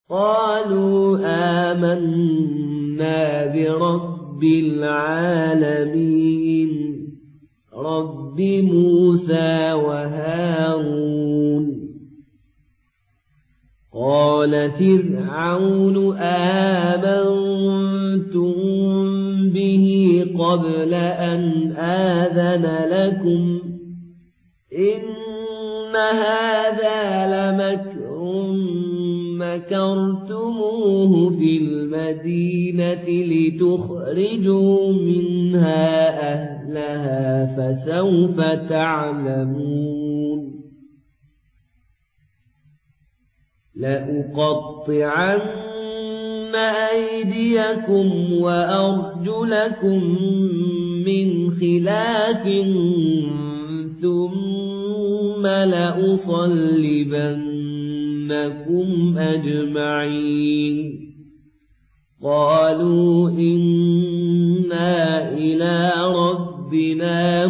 قالوا آمنا برب العالمين رب موسى وهارون. قال فرعون آمنتم به قبل أن آذن لكم إن هذا لمكر مكرتموه في المدينة لتخرجوا منها أهلها فسوف تعلمون. لأقطعن أيديكم وأرجلكم من خلاف ثم لأصلبنكم أجمعين. قالوا إنا إلى ربنا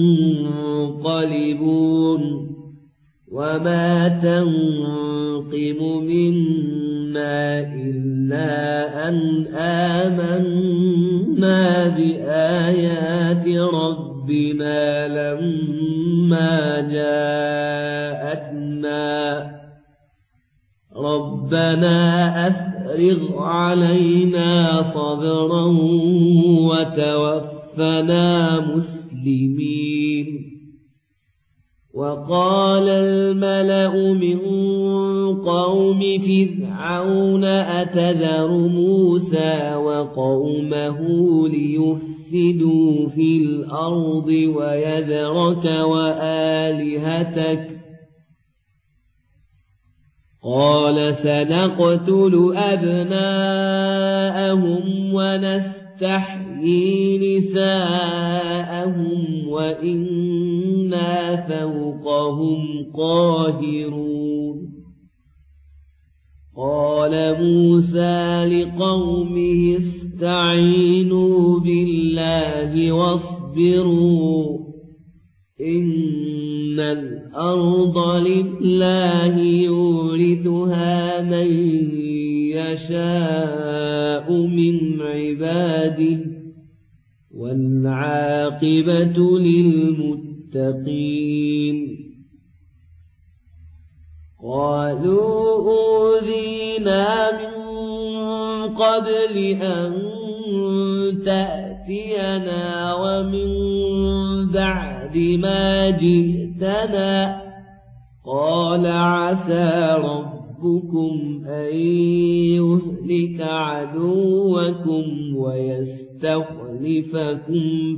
منقلبون. وما تنقم منا إلا أن آمنا بآيات ربنا لما جاءتنا ربنا أفرغ علينا صبرا وتوفنا مسلمين. وقال الملأ من قوم فرعون أتذر موسى وقومه ليفسدوا في الأرض ويذرك وآلهتك قال سنقتل أبناءهم ونستحيي نساءهم وإنا فوقهم قاهرون. قال موسى لقومه استعينوا بالله واصبروا إن الأرض لله يورثها من يشاء من عباده والعاقبة للمتقين. قالوا أوذينا من قبل أن تأتينا ومن بعد ما جئتنا قال عسى ربكم أن يهلك عدوكم ويستخلفكم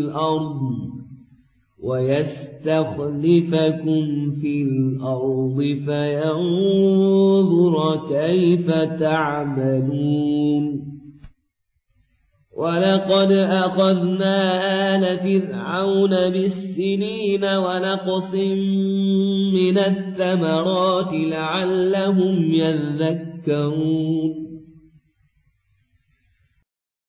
في الأرض فينظر كيف تعملون. ولقد أخذنا آل فرعون بالسنين ونقص من الثمرات لعلهم يذكرون.